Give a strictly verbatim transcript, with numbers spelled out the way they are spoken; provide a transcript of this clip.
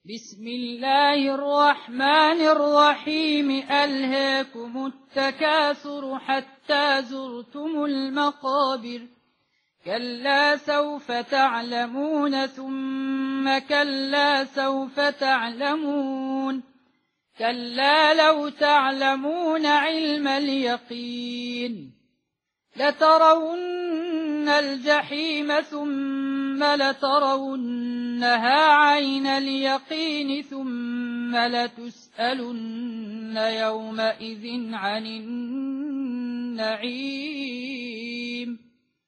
بسم الله الرحمن الرحيم ألهاكم التكاثر حتى زرتم المقابر كلا سوف تعلمون ثم كلا سوف تعلمون كلا لو تعلمون علم اليقين لترون الجحيم ثم لترونها عين اليقين ثم لتسألن يومئذ عن النعيم